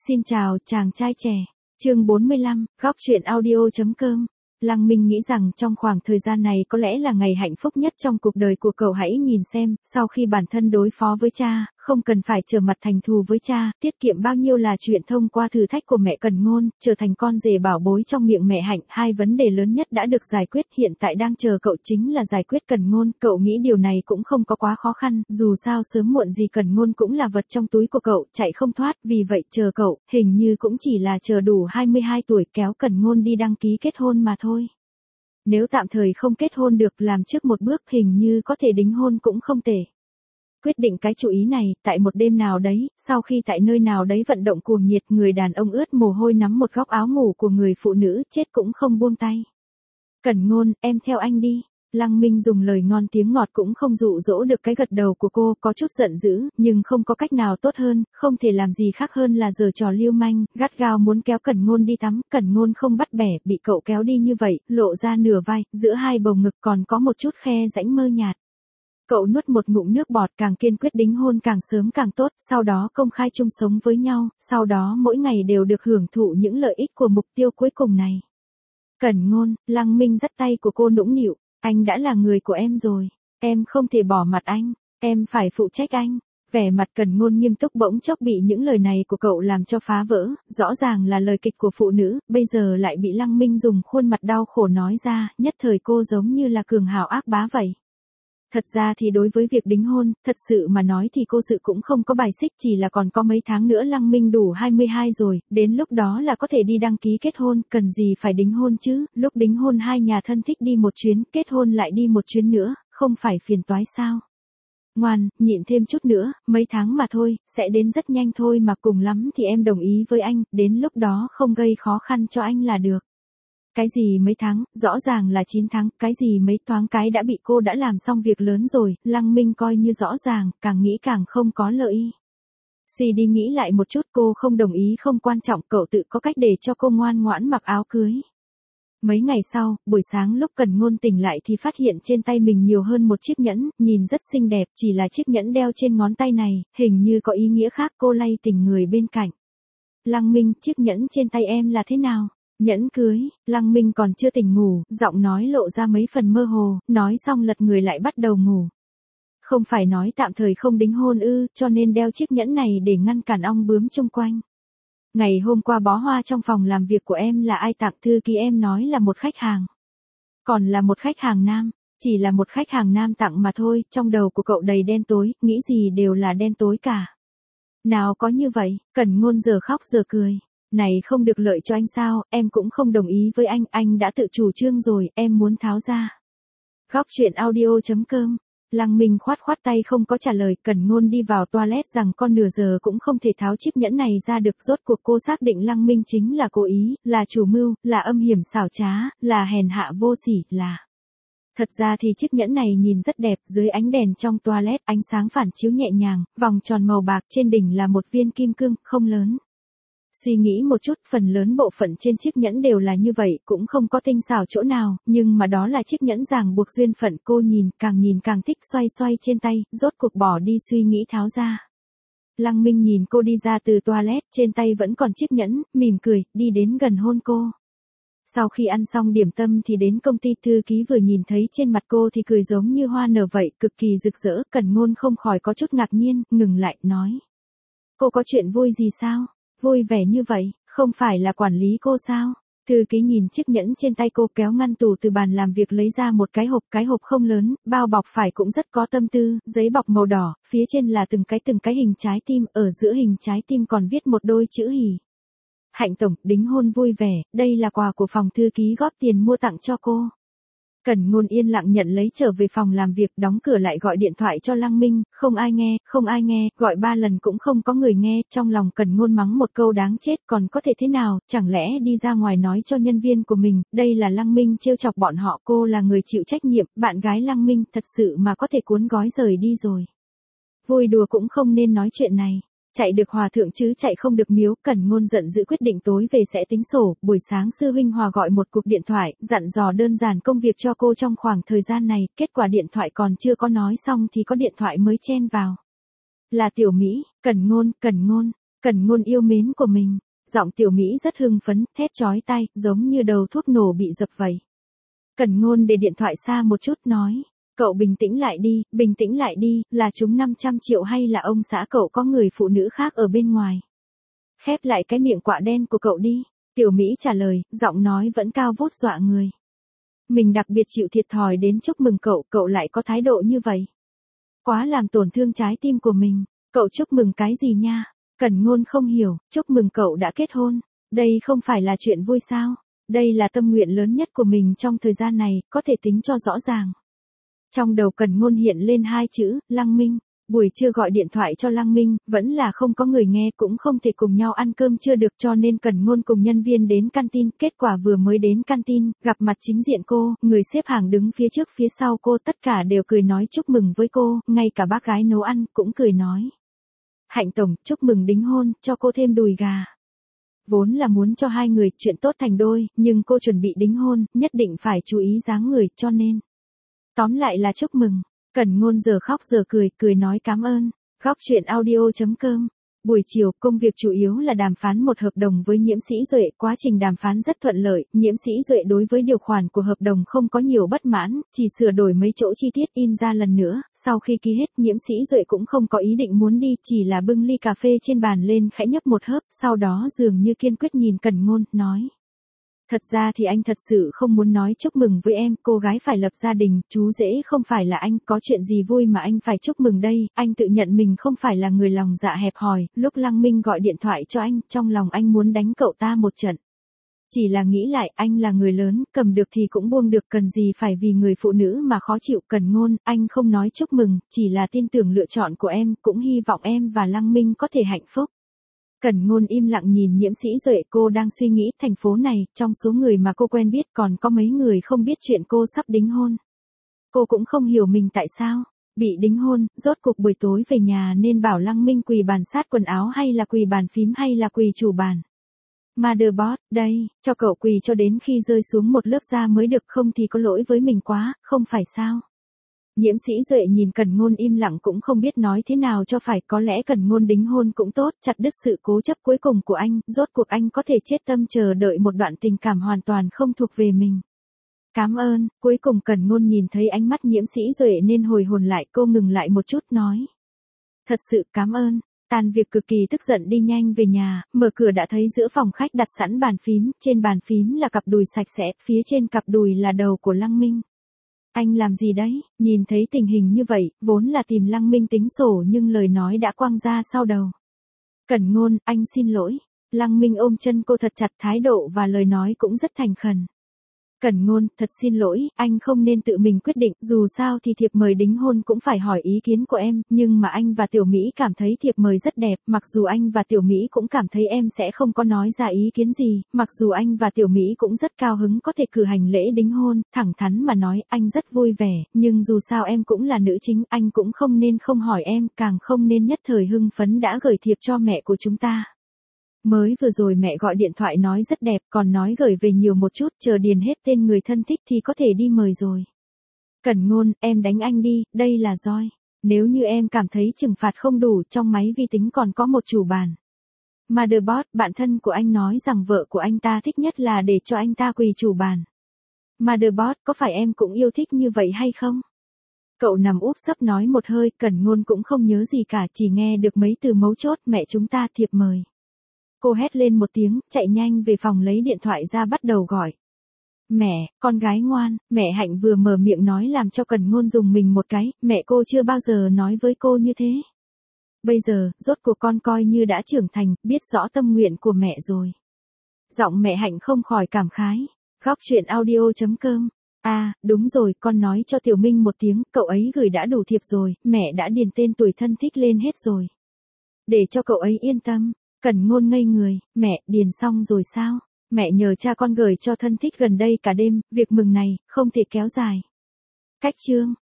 Xin chào chàng trai trẻ. Chương 45, góc truyện audio.com. Lăng Minh nghĩ rằng trong khoảng thời gian này có lẽ là ngày hạnh phúc nhất trong cuộc đời của cậu. Hãy nhìn xem, sau khi bản thân đối phó với cha, không cần phải trở mặt thành thù với cha, tiết kiệm bao nhiêu là chuyện thông qua thử thách của mẹ Cần Ngôn, trở thành con rể bảo bối trong miệng mẹ Hạnh. Hai vấn đề lớn nhất đã được giải quyết, hiện tại đang chờ cậu chính là giải quyết Cần Ngôn. Cậu nghĩ điều này cũng không có quá khó khăn, dù sao sớm muộn gì Cần Ngôn cũng là vật trong túi của cậu, chạy không thoát, vì vậy chờ cậu, hình như cũng chỉ là chờ đủ 22 tuổi kéo Cần Ngôn đi đăng ký kết hôn mà thôi. Nếu tạm thời không kết hôn được, làm trước một bước, hình như có thể đính hôn cũng không tệ. Quyết định cái chủ ý này, tại một đêm nào đấy, sau khi tại nơi nào đấy vận động cuồng nhiệt, người đàn ông ướt mồ hôi nắm một góc áo ngủ của người phụ nữ, chết cũng không buông tay. Cần Ngôn, em theo anh đi. Lăng Minh dùng lời ngon tiếng ngọt cũng không dụ dỗ được cái gật đầu của cô, có chút giận dữ, nhưng không có cách nào tốt hơn, không thể làm gì khác hơn là giở trò lưu manh, gắt gao muốn kéo Cần Ngôn đi tắm. Cần Ngôn không bắt bẻ, bị cậu kéo đi như vậy, lộ ra nửa vai, giữa hai bầu ngực còn có một chút khe rãnh mơ nhạt. Cậu nuốt một ngụm nước bọt, càng kiên quyết đính hôn càng sớm càng tốt, sau đó công khai chung sống với nhau, sau đó mỗi ngày đều được hưởng thụ những lợi ích của mục tiêu cuối cùng này. Cần Ngôn, Lăng Minh dắt tay của cô nũng nịu. Anh đã là người của em rồi, em không thể bỏ mặt anh, em phải phụ trách anh. Vẻ mặt Cần Ngôn nghiêm túc bỗng chốc bị những lời này của cậu làm cho phá vỡ, rõ ràng là lời kịch của phụ nữ, bây giờ lại bị Lăng Minh dùng khuôn mặt đau khổ nói ra, nhất thời cô giống như là cường hào ác bá vậy. Thật ra thì đối với việc đính hôn, thật sự mà nói thì cô sự cũng không có bài xích, chỉ là còn có mấy tháng nữa Lăng Minh đủ 22 rồi, đến lúc đó là có thể đi đăng ký kết hôn, cần gì phải đính hôn chứ, lúc đính hôn hai nhà thân thích đi một chuyến, kết hôn lại đi một chuyến nữa, không phải phiền toái sao? Ngoan, nhịn thêm chút nữa, mấy tháng mà thôi, sẽ đến rất nhanh thôi mà, cùng lắm thì em đồng ý với anh, đến lúc đó không gây khó khăn cho anh là được. Cái gì mấy tháng, rõ ràng là 9 tháng, cái gì mấy thoáng cái đã bị cô đã làm xong việc lớn rồi. Lăng Minh coi như rõ ràng, càng nghĩ càng không có lợi. Suy đi nghĩ lại một chút, cô không đồng ý không quan trọng, cậu tự có cách để cho cô ngoan ngoãn mặc áo cưới. Mấy ngày sau, buổi sáng lúc Cần Ngôn tỉnh lại thì phát hiện trên tay mình nhiều hơn một chiếc nhẫn, nhìn rất xinh đẹp, chỉ là chiếc nhẫn đeo trên ngón tay này, hình như có ý nghĩa khác. Cô lay tỉnh người bên cạnh. Lăng Minh, chiếc nhẫn trên tay em là thế nào? Nhẫn cưới. Lăng Minh còn chưa tỉnh ngủ, giọng nói lộ ra mấy phần mơ hồ, nói xong lật người lại bắt đầu ngủ. Không phải nói tạm thời không đính hôn ư, cho nên đeo chiếc nhẫn này để ngăn cản ong bướm chung quanh. Ngày hôm qua bó hoa trong phòng làm việc của em là ai tặng? Thư ký em nói là một khách hàng. Còn là một khách hàng nam, chỉ là một khách hàng nam tặng mà thôi. Trong đầu của cậu đầy đen tối, nghĩ gì đều là đen tối cả. Nào có như vậy, Cần Ngôn giờ khóc giờ cười. Này không được lợi cho anh sao, em cũng không đồng ý với anh đã tự chủ trương rồi, em muốn tháo ra. Góc truyện audio.com. Lăng Minh khoát tay không có trả lời. Cần Ngôn đi vào toilet rằng con nửa giờ cũng không thể tháo chiếc nhẫn này ra được. Rốt cuộc cô xác định Lăng Minh chính là cố ý, là chủ mưu, là âm hiểm xảo trá, là hèn hạ vô sỉ, là... Thật ra thì chiếc nhẫn này nhìn rất đẹp, dưới ánh đèn trong toilet, ánh sáng phản chiếu nhẹ nhàng, vòng tròn màu bạc, trên đỉnh là một viên kim cương, không lớn. Suy nghĩ một chút, phần lớn bộ phận trên chiếc nhẫn đều là như vậy, cũng không có tinh xảo chỗ nào, nhưng mà đó là chiếc nhẫn ràng buộc duyên phận. Cô nhìn càng thích, xoay trên tay, rốt cuộc bỏ đi suy nghĩ tháo ra. Lăng Minh nhìn cô đi ra từ toilet, trên tay vẫn còn chiếc nhẫn, mỉm cười, đi đến gần hôn cô. Sau khi ăn xong điểm tâm thì đến công ty, thư ký vừa nhìn thấy trên mặt cô thì cười giống như hoa nở vậy, cực kỳ rực rỡ. Cần Ngôn không khỏi có chút ngạc nhiên, ngừng lại, nói. Cô có chuyện vui gì sao? Vui vẻ như vậy, không phải là quản lý cô sao? Thư ký nhìn chiếc nhẫn trên tay cô, kéo ngăn tủ từ bàn làm việc lấy ra một cái hộp không lớn, bao bọc phải cũng rất có tâm tư, giấy bọc màu đỏ, phía trên là từng cái hình trái tim, ở giữa hình trái tim còn viết một đôi chữ hỉ. Hạnh tổng, đính hôn vui vẻ, đây là quà của phòng thư ký góp tiền mua tặng cho cô. Cần Ngôn yên lặng nhận lấy trở về phòng làm việc, đóng cửa lại, gọi điện thoại cho Lăng Minh, không ai nghe, gọi 3 lần cũng không có người nghe. Trong lòng Cần Ngôn mắng một câu đáng chết, còn có thể thế nào, chẳng lẽ đi ra ngoài nói cho nhân viên của mình, đây là Lăng Minh trêu chọc bọn họ, cô là người chịu trách nhiệm, bạn gái Lăng Minh, thật sự mà có thể cuốn gói rời đi rồi. Vui đùa cũng không nên nói chuyện này. Chạy được hòa thượng chứ chạy không được miếu. Cần Ngôn giận dữ quyết định tối về sẽ tính sổ. Buổi sáng sư huynh Hòa gọi một cuộc điện thoại, dặn dò đơn giản công việc cho cô trong khoảng thời gian này. Kết quả điện thoại còn chưa có nói xong thì có điện thoại mới chen vào. Là Tiểu Mỹ. Cần Ngôn. Cẩn Ngôn yêu mến của mình. Giọng Tiểu Mỹ rất hưng phấn, thét chói tai, giống như đầu thuốc nổ bị dập vậy. Cẩn Ngôn để điện thoại xa một chút nói. Cậu bình tĩnh lại đi, là chúng 500 triệu hay là ông xã cậu có người phụ nữ khác ở bên ngoài? Khép lại cái miệng quạ đen của cậu đi. Tiểu Mỹ trả lời, giọng nói vẫn cao vút dọa người. Mình đặc biệt chịu thiệt thòi đến chúc mừng cậu, cậu lại có thái độ như vậy. Quá làm tổn thương trái tim của mình. Cậu chúc mừng cái gì nha? Cẩn Ngôn không hiểu, chúc mừng cậu đã kết hôn. Đây không phải là chuyện vui sao? Đây là tâm nguyện lớn nhất của mình trong thời gian này, có thể tính cho rõ ràng. Trong đầu Cẩn Ngôn hiện lên hai chữ, Lăng Minh. Buổi trưa gọi điện thoại cho Lăng Minh, vẫn là không có người nghe, cũng không thể cùng nhau ăn cơm chưa được, cho nên Cẩn Ngôn cùng nhân viên đến canteen. Kết quả vừa mới đến canteen, gặp mặt chính diện cô, người xếp hàng đứng phía trước phía sau cô, tất cả đều cười nói chúc mừng với cô, ngay cả bác gái nấu ăn cũng cười nói. Hạnh tổng, chúc mừng đính hôn, cho cô thêm đùi gà. Vốn là muốn cho hai người chuyện tốt thành đôi, nhưng cô chuẩn bị đính hôn, nhất định phải chú ý dáng người, cho nên. Tóm lại là chúc mừng. Cẩn Ngôn giờ khóc giờ cười nói cảm ơn. Góc chuyện audio.com. Buổi chiều, công việc chủ yếu là đàm phán một hợp đồng với Nhiễm Sĩ Duệ, quá trình đàm phán rất thuận lợi, Nhiễm Sĩ Duệ đối với điều khoản của hợp đồng không có nhiều bất mãn, chỉ sửa đổi mấy chỗ chi tiết in ra lần nữa, sau khi ký hết, Nhiễm Sĩ Duệ cũng không có ý định muốn đi, chỉ là bưng ly cà phê trên bàn lên khẽ nhấp một hớp, sau đó dường như kiên quyết nhìn Cẩn Ngôn, nói. Thật ra thì anh thật sự không muốn nói chúc mừng với em, cô gái phải lập gia đình, chú rể không phải là anh, có chuyện gì vui mà anh phải chúc mừng đây, anh tự nhận mình không phải là người lòng dạ hẹp hòi, lúc Lăng Minh gọi điện thoại cho anh, trong lòng anh muốn đánh cậu ta một trận. Chỉ là nghĩ lại, anh là người lớn, cầm được thì cũng buông được, cần gì phải vì người phụ nữ mà khó chịu. Cẩn Ngôn, anh không nói chúc mừng, chỉ là tin tưởng lựa chọn của em, cũng hy vọng em và Lăng Minh có thể hạnh phúc. Cẩn Ngôn im lặng nhìn Nhiễm Sĩ Duệ, cô đang suy nghĩ, thành phố này, trong số người mà cô quen biết còn có mấy người không biết chuyện cô sắp đính hôn. Cô cũng không hiểu mình tại sao bị đính hôn, rốt cuộc buổi tối về nhà nên bảo Lăng Minh quỳ bàn sát quần áo hay là quỳ bàn phím hay là quỳ chủ bàn. Motherboard, đây, cho cậu quỳ cho đến khi rơi xuống một lớp da mới được, không thì có lỗi với mình quá, không phải sao? Nhiễm Sĩ Duệ nhìn Cẩn Ngôn im lặng cũng không biết nói thế nào cho phải, có lẽ Cẩn Ngôn đính hôn cũng tốt, chặt đứt sự cố chấp cuối cùng của anh, rốt cuộc anh có thể chết tâm chờ đợi một đoạn tình cảm hoàn toàn không thuộc về mình. Cảm ơn, cuối cùng Cẩn Ngôn nhìn thấy ánh mắt Nhiễm Sĩ Duệ nên hồi hồn lại, cô ngừng lại một chút nói. Thật sự cảm ơn. Tan việc cực kỳ tức giận đi nhanh về nhà, mở cửa đã thấy giữa phòng khách đặt sẵn bàn phím, trên bàn phím là cặp đùi sạch sẽ, phía trên cặp đùi là đầu của Lăng Minh. Anh làm gì đấy? Nhìn thấy tình hình như vậy, vốn là tìm Lăng Minh tính sổ nhưng lời nói đã quăng ra sau đầu. Cẩn Ngôn, anh xin lỗi. Lăng Minh ôm chân cô thật chặt, thái độ và lời nói cũng rất thành khẩn. Cẩn Ngôn, thật xin lỗi, anh không nên tự mình quyết định, dù sao thì thiệp mời đính hôn cũng phải hỏi ý kiến của em, nhưng mà anh và Tiểu Mỹ cảm thấy thiệp mời rất đẹp, mặc dù anh và Tiểu Mỹ cũng cảm thấy em sẽ không có nói ra ý kiến gì, mặc dù anh và Tiểu Mỹ cũng rất cao hứng có thể cử hành lễ đính hôn, thẳng thắn mà nói, anh rất vui vẻ, nhưng dù sao em cũng là nữ chính, anh cũng không nên không hỏi em, càng không nên nhất thời hưng phấn đã gửi thiệp cho mẹ của chúng ta. Mới vừa rồi mẹ gọi điện thoại nói rất đẹp, còn nói gửi về nhiều một chút, chờ điền hết tên người thân thích thì có thể đi mời rồi. Cẩn Ngôn, em đánh anh đi, đây là roi. Nếu như em cảm thấy trừng phạt không đủ, trong máy vi tính còn có một chủ bàn. Motherboard, bạn thân của anh nói rằng vợ của anh ta thích nhất là để cho anh ta quỳ chủ bàn. Motherboard, có phải em cũng yêu thích như vậy hay không? Cậu nằm úp sấp nói một hơi, Cẩn Ngôn cũng không nhớ gì cả, chỉ nghe được mấy từ mấu chốt, mẹ chúng ta thiệp mời. Cô hét lên một tiếng, chạy nhanh về phòng lấy điện thoại ra bắt đầu gọi. Mẹ, con gái ngoan, mẹ Hạnh vừa mở miệng nói làm cho Cẩn Ngôn dùng mình một cái, mẹ cô chưa bao giờ nói với cô như thế. Bây giờ, rốt cuộc con coi như đã trưởng thành, biết rõ tâm nguyện của mẹ rồi. Giọng mẹ Hạnh không khỏi cảm khái. Góc chuyện audio.com. À, đúng rồi, con nói cho Tiểu Minh một tiếng, cậu ấy gửi đã đủ thiệp rồi, mẹ đã điền tên tuổi thân thích lên hết rồi. Để cho cậu ấy yên tâm. Cẩn Ngôn ngây người, mẹ, điền xong rồi sao? Mẹ nhờ cha con gửi cho thân thích gần đây cả đêm, việc mừng này, không thể kéo dài. Cách chương.